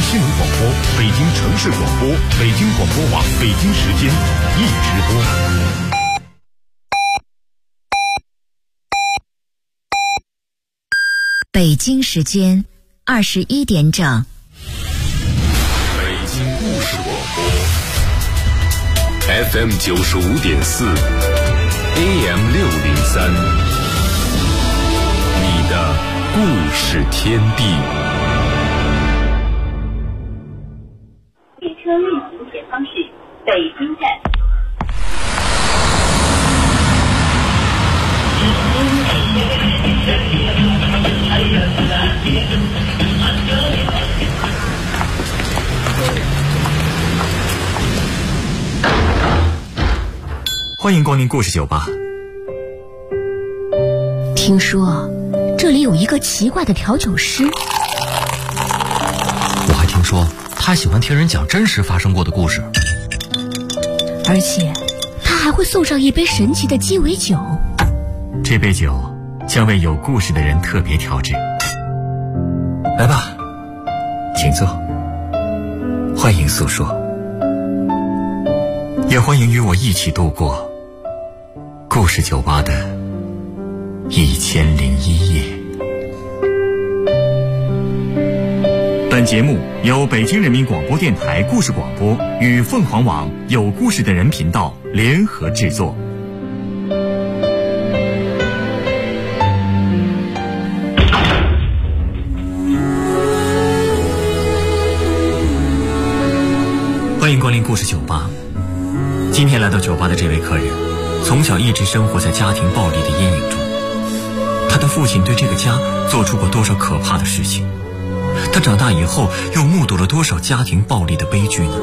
新闻广播、北京城市广播、北京广播网北京时间一直播。 北京时间21点整。 北京故事广播 FM 95.4 AM 603，你的故事天地。 列车运行前方是北京站。 欢迎光临故事酒吧。 听说这里有一个奇怪的调酒师， 我还听说他喜欢听人讲真实发生过的故事， 而且他还会送上一杯神奇的鸡尾酒。 这杯酒将为有故事的人特别调制。来吧，请坐，欢迎诉说，也欢迎与我一起度过故事酒吧的1001夜。本节目由北京人民广播电台故事广播与凤凰网有故事的人频道联合制作。欢迎光临故事酒吧。今天来到酒吧的这位客人，从小一直生活在家庭暴力的阴影中。他的父亲对这个家做出过多少可怕的事情？他长大以后又目睹了多少家庭暴力的悲剧呢？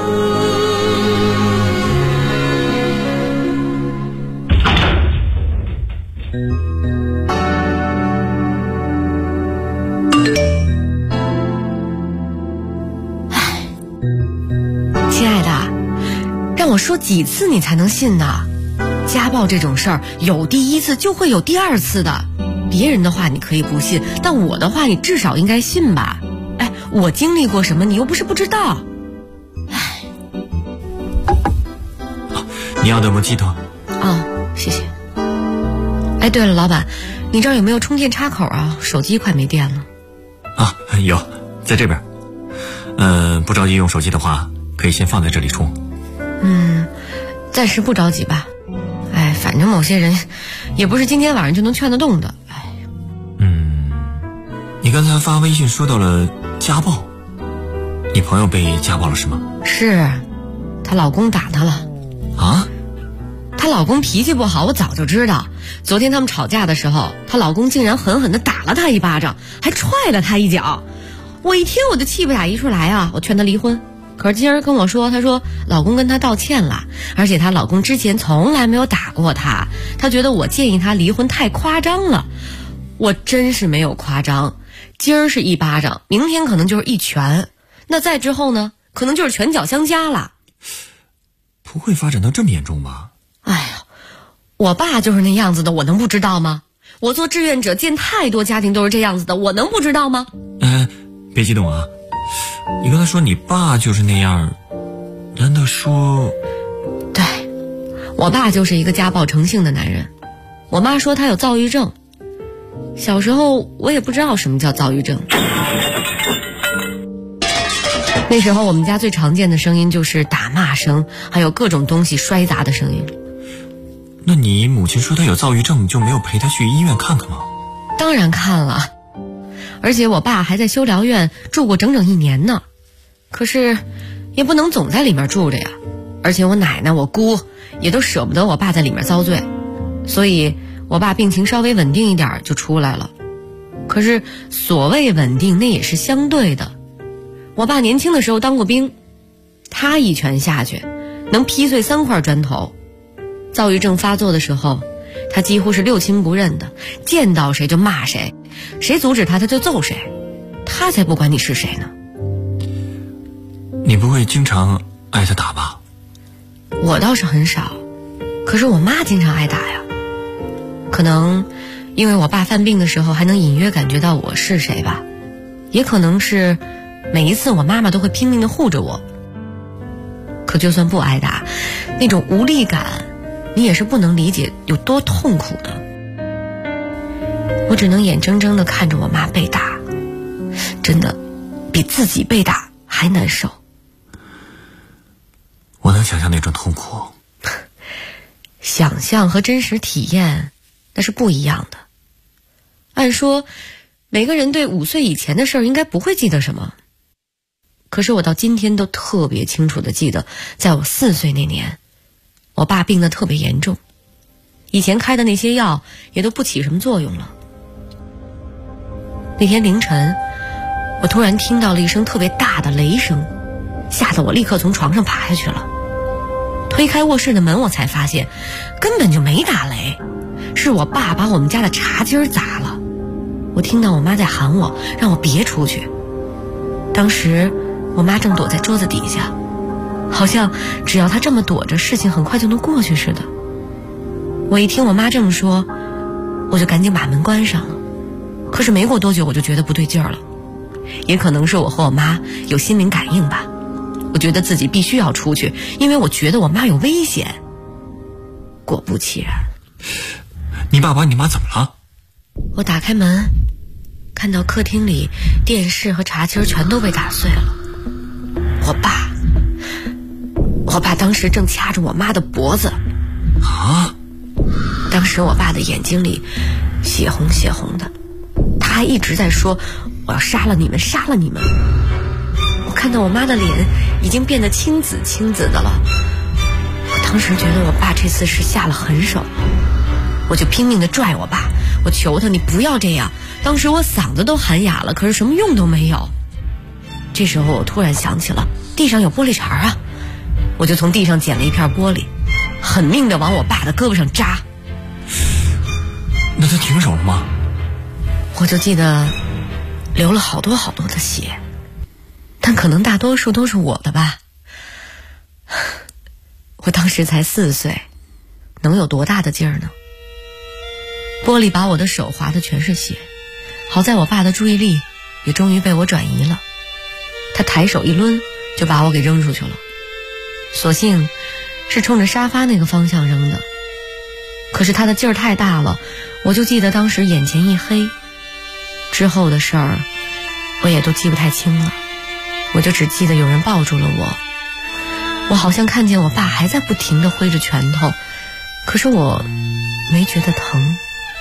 亲爱的，让我说几次你才能信呢？家暴这种事儿，有第一次就会有第二次的。别人的话你可以不信，但我的话你至少应该信吧？哎，我经历过什么，你又不是不知道。哎， 你要的么鸡汤？ 谢谢。哎，对了，老板，你这儿有没有充电插口啊？手机快没电了。 有，在这边。不着急用手机的话，可以先放在这里充。 暂时不着急吧。哎，反正某些人也不是今天晚上就能劝得动的。 你刚才发微信说到了家暴，你朋友被家暴了是吗？ 是，她老公打她了。 啊？ 她老公脾气不好，我早就知道。昨天他们吵架的时候，她老公竟然狠狠地打了她一巴掌，还踹了她一脚。我一听我就气不打一处来啊！我劝她离婚。可是今儿跟我说，她说老公跟她道歉了，而且她老公之前从来没有打过她，她觉得我建议她离婚太夸张了。我真是没有夸张，今儿是一巴掌，明天可能就是一拳，那再之后呢，可能就是拳脚相加了。 不会发展到这么严重吧？ 哎呀，我爸就是那样子的，我能不知道吗？我做志愿者见太多家庭都是这样子的，我能不知道吗？ 别激动啊，你刚才说你爸就是那样，难道说…… 对，我爸就是一个家暴成性的男人。我妈说他有躁郁症，小时候我也不知道什么叫躁郁症。那时候我们家最常见的声音就是打骂声，还有各种东西摔砸的声音。 那你母亲说他有躁郁症，你就没有陪他去医院看看吗？ 当然看了，而且我爸还在修疗院住过整整1年呢。可是也不能总在里面住着呀，而且我奶奶我姑也都舍不得我爸在里面遭罪，所以我爸病情稍微稳定一点就出来了。可是所谓稳定，那也是相对的。我爸年轻的时候当过兵，他一拳下去能劈碎3块砖头。躁郁症发作的时候，他几乎是六亲不认的，见到谁就骂谁，谁阻止他他就揍谁，他才不管你是谁呢。 你不会经常挨他打吧？ 我倒是很少，可是我妈经常挨打呀。可能因为我爸犯病的时候还能隐约感觉到我是谁吧，也可能是每一次我妈妈都会拼命地护着我。可就算不挨打，那种无力感你也是不能理解有多痛苦的。我只能眼睁睁地看着我妈被打，真的比自己被打还难受。 我能想象那种痛苦。 想象和真实体验那是不一样的。按说每个人对5岁以前的事儿应该不会记得什么，可是我到今天都特别清楚地记得，在我4岁那年，我爸病得特别严重，以前开的那些药也都不起什么作用了。那天凌晨，我突然听到了一声特别大的雷声，吓得我立刻从床上爬下去了。推开卧室的门，我才发现根本就没打雷，是我爸把我们家的茶几砸了。我听到我妈在喊我，让我别出去。当时我妈正躲在桌子底下，好像只要她这么躲着，事情很快就能过去似的。我一听我妈这么说，我就赶紧把门关上了。可是没过多久，我就觉得不对劲儿了，也可能是我和我妈有心灵感应吧。我觉得自己必须要出去，因为我觉得我妈有危险。果不其然， 你爸把你妈怎么了？ 我打开门，看到客厅里电视和茶几全都被打碎了。我爸当时正掐着我妈的脖子啊！ 当时我爸的眼睛里血红血红的，他还一直在说我要杀了你们，杀了你们。我看到我妈的脸已经变得青紫青紫的了，我当时觉得我爸这次是下了狠手，我就拼命地拽我爸，我求他你不要这样。当时我嗓子都喊哑了，可是什么用都没有。这时候我突然想起了地上有玻璃碴啊，我就从地上捡了一片玻璃，狠命地往我爸的胳膊上扎。 那他停手了吗？ 我就记得流了好多好多的血，但可能大多数都是我的吧。我当时才4岁，能有多大的劲儿呢？玻璃把我的手划得全是血，好在我爸的注意力也终于被我转移了，他抬手一抡就把我给扔出去了，所幸是冲着沙发那个方向扔的。可是他的劲儿太大了，我就记得当时眼前一黑，之后的事儿我也都记不太清了，我就只记得有人抱住了我，我好像看见我爸还在不停地挥着拳头，可是我没觉得疼。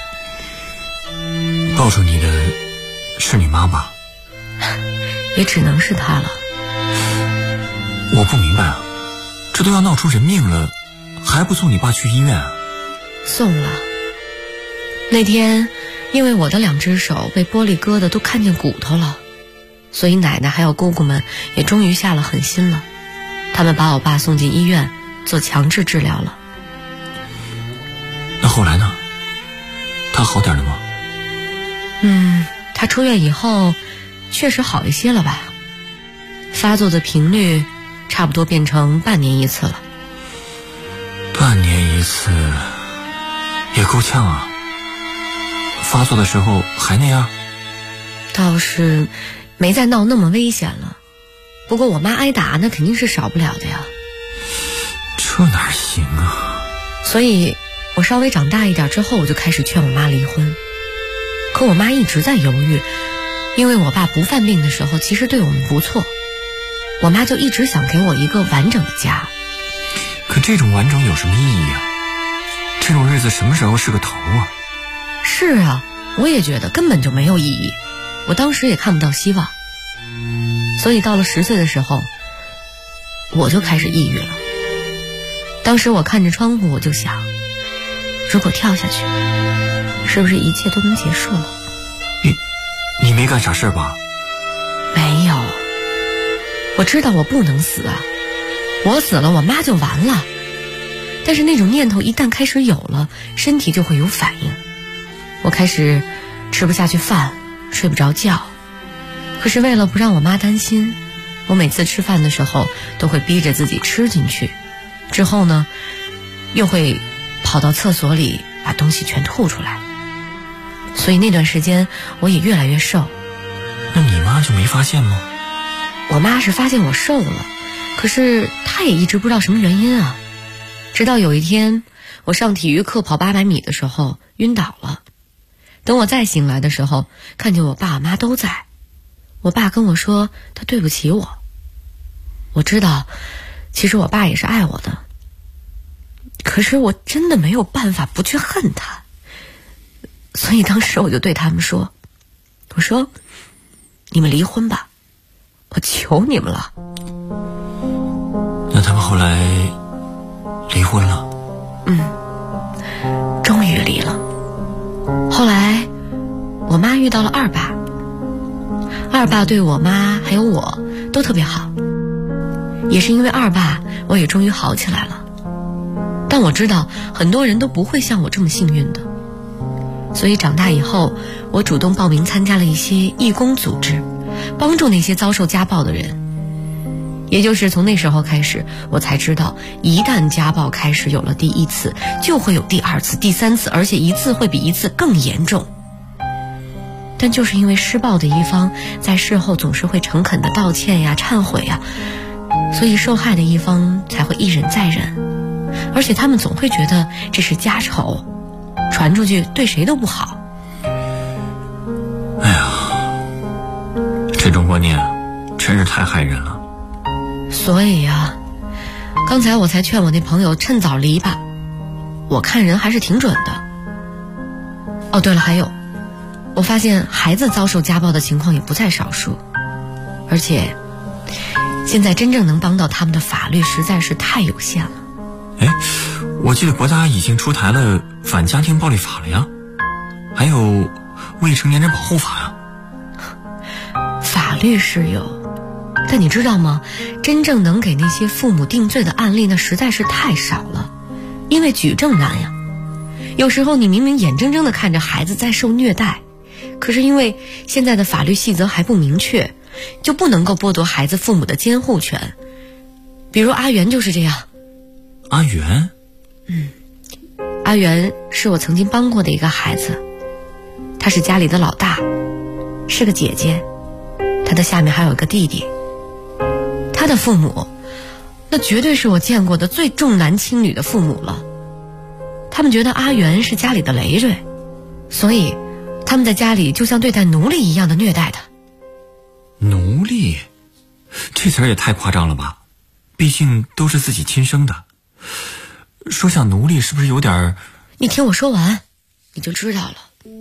抱住你的是你妈妈？ 也只能是她了。 我不明白啊，这都要闹出人命了，还不送你爸去医院啊？ 送了。那天因为我的2只手被玻璃割的都看见骨头了，所以奶奶还有姑姑们也终于下了狠心了，他们把我爸送进医院做强制治疗了。 那后来呢？他好点了吗？ 他出院以后确实好一些了吧，发作的频率差不多变成半年一次了。 半年一次也够呛啊。发作的时候还那样？ 倒是没再闹那么危险了，不过我妈挨打那肯定是少不了的呀。 这哪行啊？ 所以我稍微长大一点之后，我就开始劝我妈离婚。可我妈一直在犹豫，因为我爸不犯病的时候其实对我们不错，我妈就一直想给我一个完整的家。 可这种完整有什么意义啊？这种日子什么时候是个头啊？ 是啊，我也觉得根本就没有意义，我当时也看不到希望。所以到了10岁的时候，我就开始抑郁了。当时我看着窗户，我就想，如果跳下去，是不是一切都能结束了？ 你没干啥事吧？ 没有，我知道我不能死啊，我死了我妈就完了。但是那种念头一旦开始有了，身体就会有反应。我开始吃不下去饭，睡不着觉。可是为了不让我妈担心，我每次吃饭的时候都会逼着自己吃进去，之后呢又会跑到厕所里把东西全吐出来。所以那段时间我也越来越瘦。 那你妈就没发现吗？ 我妈是发现我瘦了，可是她也一直不知道什么原因啊。直到有一天我上体育课跑800米的时候晕倒了，等我再醒来的时候，看见我爸我妈都在。我爸跟我说他对不起我。我知道其实我爸也是爱我的，可是我真的没有办法不去恨他。所以当时我就对他们说，我说你们离婚吧，我求你们了。 那他们后来离婚了？ 终于离了。后来我妈遇到了二爸，二爸对我妈还有我都特别好，也是因为二爸我也终于好起来了。但我知道很多人都不会像我这么幸运的，所以长大以后我主动报名参加了一些义工组织，帮助那些遭受家暴的人。也就是从那时候开始，我才知道一旦家暴开始有了第一次，就会有第二次、第三次，而且一次会比一次更严重。但就是因为施暴的一方在事后总是会诚恳的道歉呀、忏悔呀，所以受害的一方才会一忍再忍，而且他们总会觉得这是家丑，传出去对谁都不好。 哎呀，这种观念真是太害人了。 所以呀，刚才我才劝我那朋友趁早离吧，我看人还是挺准的。哦，对了，还有，我发现孩子遭受家暴的情况也不在少数，而且现在真正能帮到他们的法律实在是太有限了。 哎，我记得国家已经出台了反家庭暴力法了呀，还有未成年人保护法呀。 法律是有，但你知道吗？真正能给那些父母定罪的案例那实在是太少了，因为举证难呀。有时候你明明眼睁睁地看着孩子在受虐待，可是因为现在的法律细则还不明确，就不能够剥夺孩子父母的监护权。比如阿元就是这样。 阿元？ 阿元是我曾经帮过的一个孩子，他是家里的老大，是个姐姐，他的下面还有一个弟弟。他的父母那绝对是我见过的最重男轻女的父母了，他们觉得阿元是家里的累赘，所以他们在家里就像对待奴隶一样的虐待他。 奴隶？这词儿也太夸张了吧，毕竟都是自己亲生的，说像奴隶是不是有点…… 你听我说完你就知道了。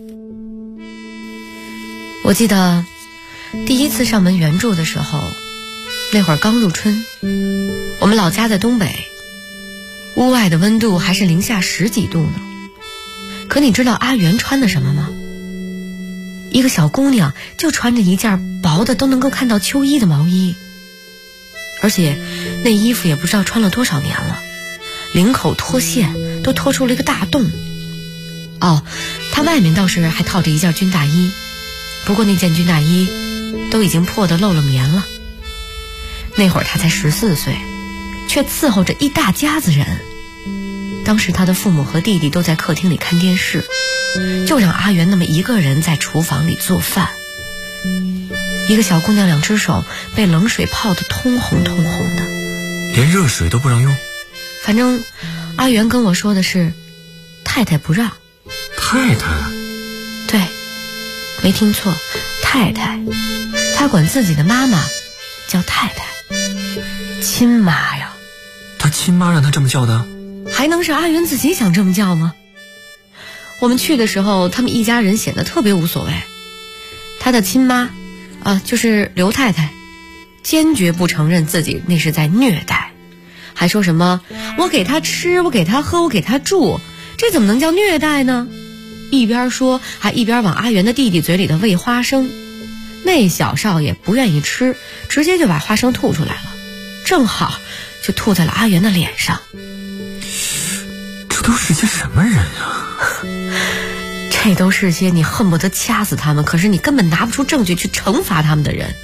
我记得第一次上门援助的时候，那会儿刚入春，我们老家在东北，屋外的温度还是零下10几度呢。可你知道阿元穿的什么吗？一个小姑娘就穿着一件薄的都能够看到秋衣的毛衣，而且那衣服也不知道穿了多少年了，领口脱线，都脱出了一个大洞。哦，她外面倒是还套着一件军大衣，不过那件军大衣都已经破得漏了棉了。那会儿她才14岁，却伺候着一大家子人。当时她的父母和弟弟都在客厅里看电视，就让阿元那么一个人在厨房里做饭。一个小姑娘2只手被冷水泡得通红通红的， 连热水都不让用。 反正阿元跟我说的是太太不让。 太太？ 对，没听错，太太。她管自己的妈妈叫太太，亲妈呀。 她亲妈让她这么叫的？ 还能是阿元自己想这么叫吗？我们去的时候，他们一家人显得特别无所谓。他的亲妈就是刘太太，坚决不承认自己那是在虐待，还说什么我给他吃，我给他喝，我给他住，这怎么能叫虐待呢？一边说还一边往阿元的弟弟嘴里头喂花生。那小少爷不愿意吃，直接就把花生吐出来了，正好就吐在了阿元的脸上。 这都是些什么人啊？ 这都是些你恨不得掐死他们，可是你根本拿不出证据去惩罚他们的人。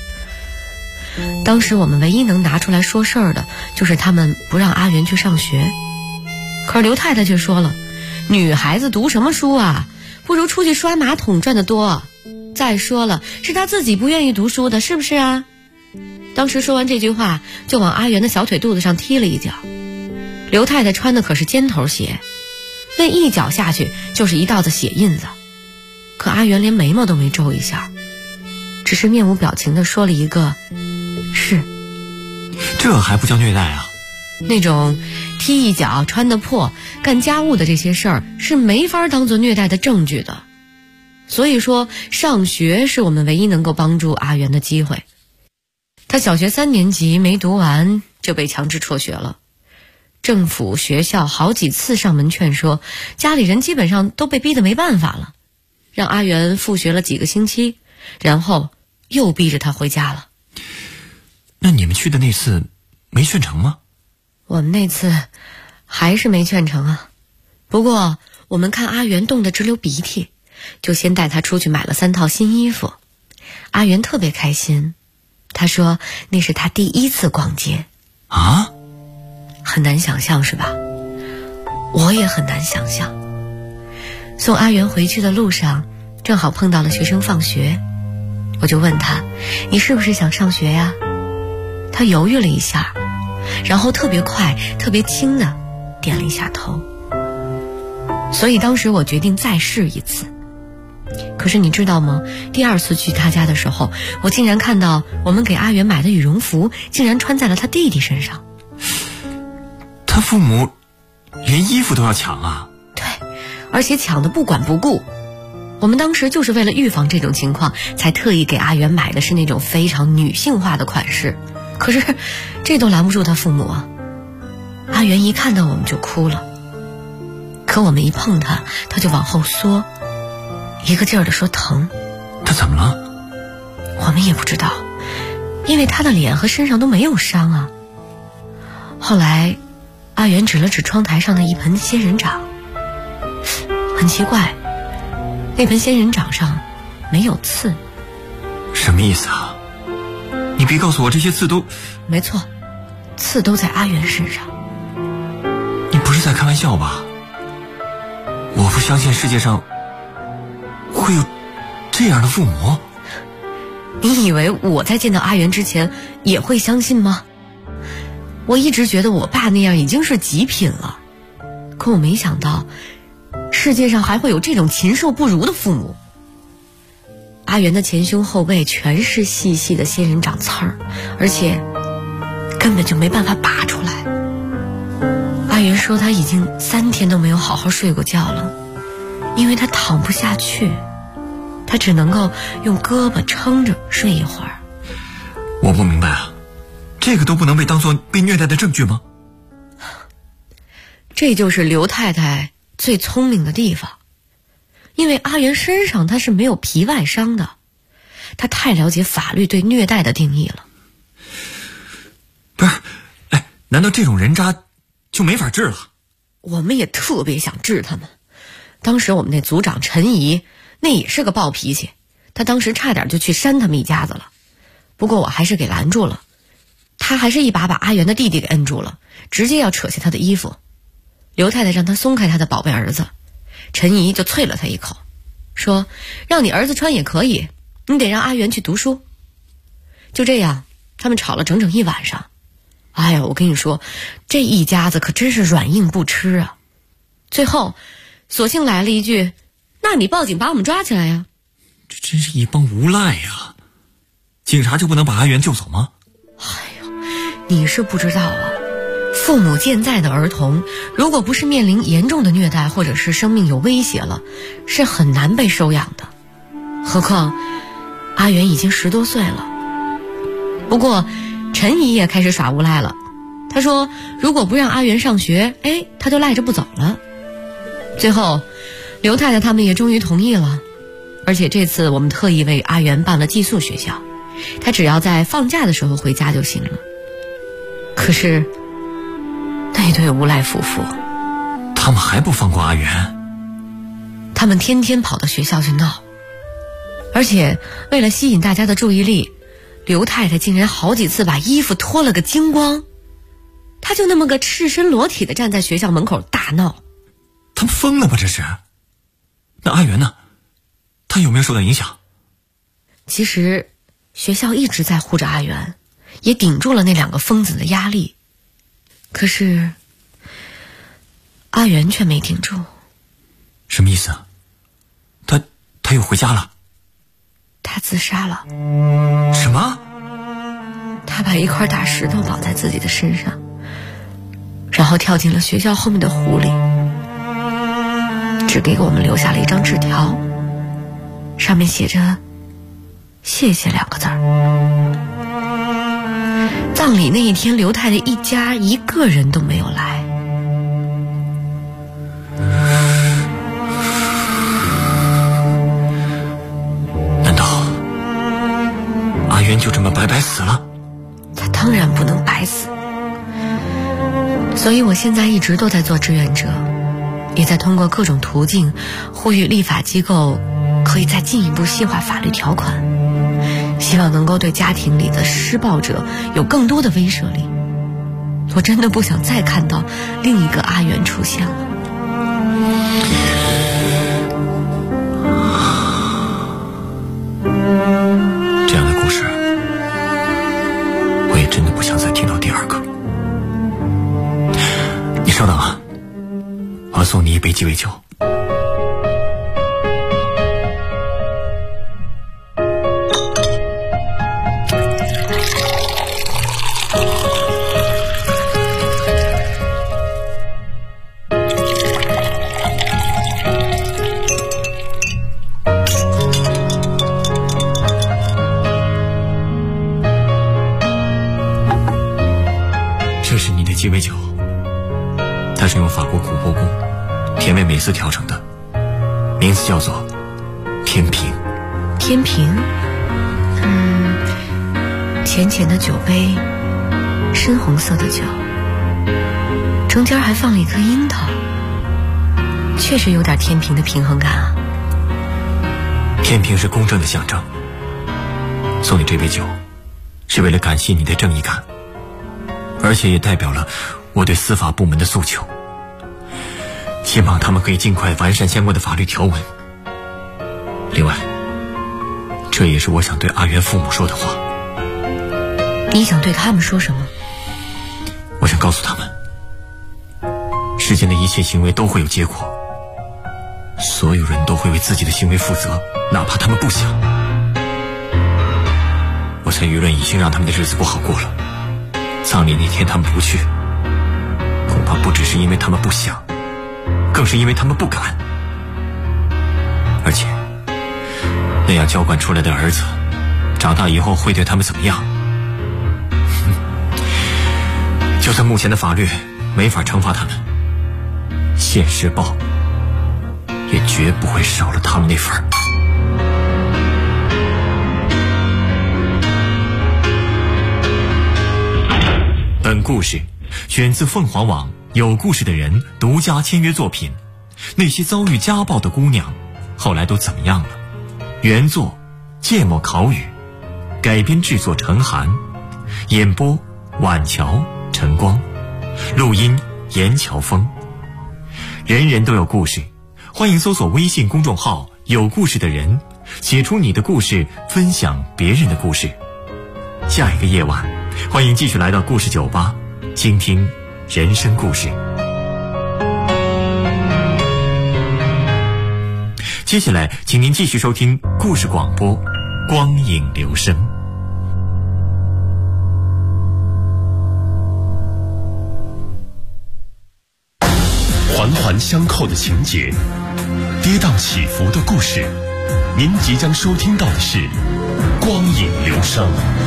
当时我们唯一能拿出来说事儿的就是他们不让阿元去上学，可是刘太太却说了，女孩子读什么书啊，不如出去刷马桶赚得多。再说了，是她自己不愿意读书的，是不是啊？ 当时说完这句话，就往阿元的小腿肚子上踢了一脚。刘太太穿的可是尖头鞋，那一脚下去就是一道子血印子。可阿元连眉毛都没皱一下，只是面无表情地说了一个是。 这还不叫虐待啊？ 那种踢一脚、穿得破、干家务的这些事儿是没法当作虐待的证据的。所以说上学是我们唯一能够帮助阿元的机会。他小学3年级没读完就被强制辍学了，政府学校好几次上门劝说，家里人基本上都被逼得没办法了，让阿元复学了几个星期，然后又逼着他回家了。 那你们去的那次没劝成吗？ 我们那次还是没劝成啊。不过我们看阿元冻得直流鼻涕，就先带他出去买了3套新衣服。阿元特别开心，他说那是他第一次逛街。 啊？ 很难想象是吧？我也很难想象。送阿元回去的路上，正好碰到了学生放学，我就问他，你是不是想上学呀？他犹豫了一下，然后特别快特别轻的点了一下头。所以当时我决定再试一次。可是你知道吗？第2次去他家的时候，我竟然看到我们给阿元买的羽绒服竟然穿在了他弟弟身上。 他父母连衣服都要抢啊？ 对，而且抢得不管不顾。我们当时就是为了预防这种情况，才特意给阿元买的是那种非常女性化的款式。可是这都拦不住他父母啊。阿元一看到我们就哭了，可我们一碰他，他就往后缩，一个劲儿地说疼。 他怎么了？ 我们也不知道，因为他的脸和身上都没有伤啊。后来阿元指了指窗台上的一盆仙人掌，很奇怪，那盆仙人掌上没有刺。 什么意思啊？你别告诉我这些刺都…… 没错，刺都在阿元身上。 你不是在开玩笑吧？我不相信世界上会有这样的父母。 你以为我在见到阿元之前也会相信吗？我一直觉得我爸那样已经是极品了，可我没想到世界上还会有这种禽兽不如的父母。阿元的前胸后背全是细细的仙人掌刺儿，而且根本就没办法拔出来。阿元说他已经3天都没有好好睡过觉了，因为他躺不下去，他只能够用胳膊撑着睡一会儿。 我不明白啊，这个都不能被当作被虐待的证据吗？ 这就是刘太太最聪明的地方，因为阿元身上他是没有皮外伤的，他太了解法律对虐待的定义了。 不是，难道这种人渣就没法治了？ 我们也特别想治他们。当时我们那组长陈怡那也是个暴脾气，他当时差点就去扇他们一家子了，不过我还是给拦住了。他还是一把阿元的弟弟给摁住了，直接要扯下他的衣服。刘太太让他松开他的宝贝儿子，陈怡就啐了他一口，说让你儿子穿也可以，你得让阿元去读书。就这样他们吵了整整1晚上。哎呀，我跟你说，这一家子可真是软硬不吃啊。最后索性来了一句，那你报警把我们抓起来呀。 这真是一帮无赖呀！警察就不能把阿元救走吗？ 哎呦，你是不知道啊，父母健在的儿童，如果不是面临严重的虐待或者是生命有威胁了，是很难被收养的。何况阿元已经10多岁了。不过陈姨也开始耍无赖了，她说如果不让阿元上学，她就赖着不走了。最后刘太太他们也终于同意了，而且这次我们特意为阿元办了寄宿学校，他只要在放假的时候回家就行了。可是那对无赖夫妇， 他们还不放过阿元， 他们天天跑到学校去闹，而且为了吸引大家的注意力，刘太太竟然好几次把衣服脱了个精光，她就那么个赤身裸体的站在学校门口大闹。 他们疯了吧这是？那阿元呢？他有没有受到影响？ 其实学校一直在护着阿元， 也顶住了那2个疯子的压力。可是阿元却没顶住。 什么意思啊？他又回家了？ 他自杀了。 什么？ 他把一块大石头绑在自己的身上，然后跳进了学校后面的湖里，只给我们留下了一张纸条，上面写着谢谢2个字儿。葬礼那一天，刘太太一家一个人都没有来。 难道阿元就这么白白死了？ 他当然不能白死，所以我现在一直都在做志愿者，也在通过各种途径呼吁立法机构可以再进一步细化法律条款，希望能够对家庭里的施暴者有更多的威慑力。我真的不想再看到另一个阿元出现了。 这样的故事我也真的不想再听到第2个。你稍等啊，我要送你一杯鸡尾酒。这是你的鸡尾酒，它是用法国琥珀宫甜味美思调成的，名字叫做天平。 天平，浅浅的酒杯，深红色的酒，中间还放了一颗樱桃，确实有点天平的平衡感啊。 天平是公正的象征，送你这杯酒是为了感谢你的正义感，而且也代表了我对司法部门的诉求，希望他们可以尽快完善相关的法律条文。另外，这也是我想对阿元父母说的话。 你想对他们说什么？ 我想告诉他们，世间的一切行为都会有结果，所有人都会为自己的行为负责，哪怕他们不想。我猜舆论已经让他们的日子不好过了，葬礼那天他们不去，恐怕不只是因为他们不想，更是因为他们不敢。而且那样娇惯出来的儿子长大以后会对他们怎么样？就算目前的法律没法惩罚他们，现世报也绝不会少了他们那份儿。本故事选自凤凰网有故事的人独家签约作品。那些遭遇家暴的姑娘后来都怎么样了？原作芥末烤语，改编制作陈寒，演播晚桥晨光，录音严乔峰。人人都有故事，欢迎搜索微信公众号有故事的人，写出你的故事，分享别人的故事。下一个夜晚，欢迎继续来到故事酒吧，倾听人生故事。接下来请您继续收听故事广播光影留声。 环环相扣的情节，跌宕起伏的故事，您即将收听到的是光影留声。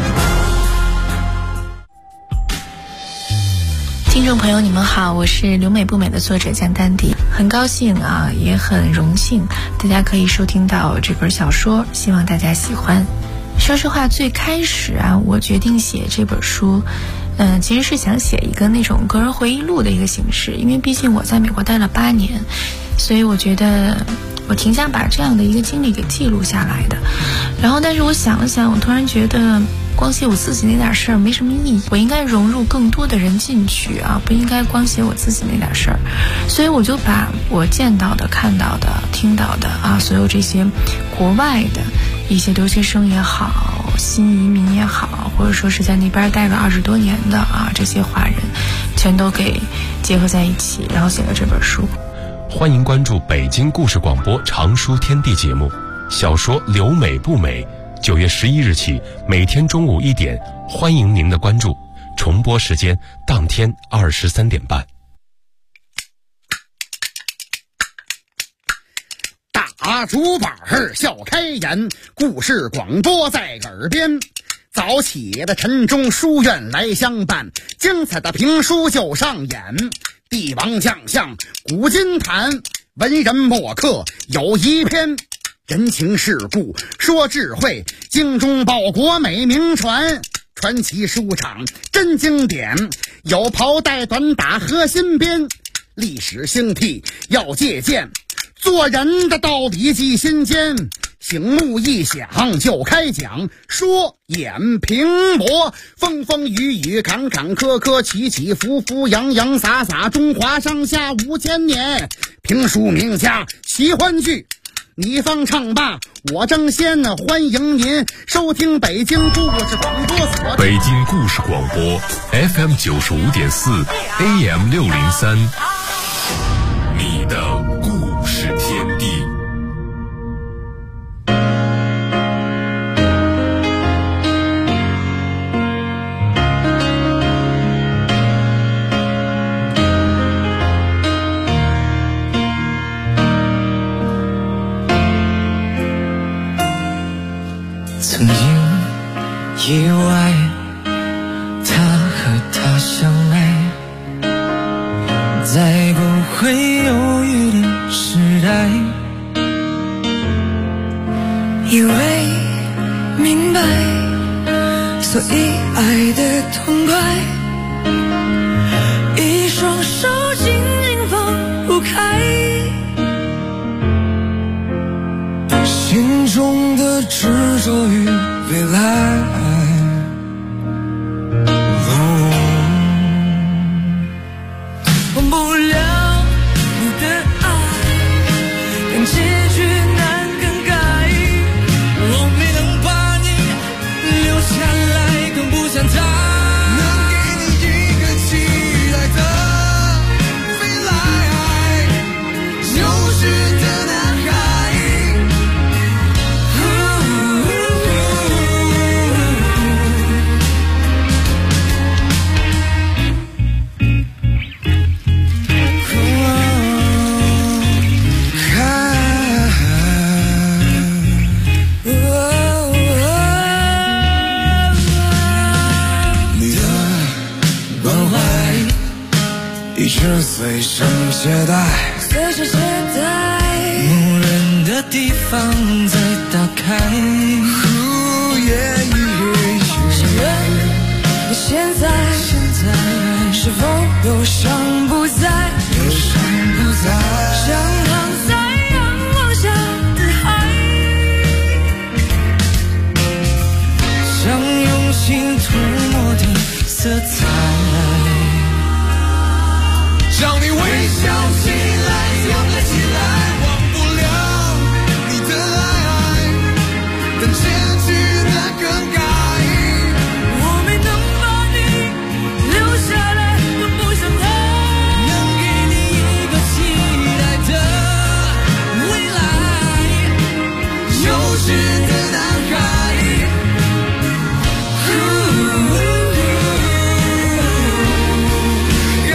听众朋友你们好，我是留美不美的作者江丹迪，很高兴啊，也很荣幸大家可以收听到这本小说，希望大家喜欢。说实话，最开始啊，我决定写这本书其实是想写一个那种个人回忆录的一个形式，因为毕竟我在美国待了8年，所以我觉得我挺想把这样的一个经历给记录下来的。然后但是我想了想，我突然觉得光写我自己那点事儿没什么意义，我应该融入更多的人进去啊，不应该光写我自己那点事儿。所以我就把我见到的、看到的、听到的啊，所有这些国外的一些留学生也好， 新移民也好，或者说是在那边待了20多年的啊，这些华人全都给结合在一起，然后写了这本书。 欢迎关注北京故事广播长书天地节目，小说留美不美，9月11日起每天中午1点，欢迎您的关注，重播时间当天23点半。 大竹板笑开颜，故事广播在耳边。早起的晨钟书院来相伴，精彩的评书就上演。帝王将相古今谈，文人墨客有一篇。人情世故说智慧，精忠报国美名传。传奇书场真经典，有袍带短打和新编。历史兴替要借鉴，做人的道理记心间。醒目一响就开讲，说演评驳，风风雨雨坎坎坷坷，起起伏伏洋洋洒洒，中华上下5000年。评书名家奇欢聚，你方唱罢我争先，欢迎您收听北京故事广播所。 北京故事广播 FM 95.4 AM 603，你的故事天地。 曾经意外他和她相爱，在不会犹豫的时代，以为明白，所以爱得痛快，一双手紧紧放不开，心中的执着于未来，忘不了你的爱，但结局难更改，我没能把你留下来，更不想再能给你一个期待的未来，丢失的男孩。一直随身携带，无人的地方再打开。想问你现在是否忧伤不在？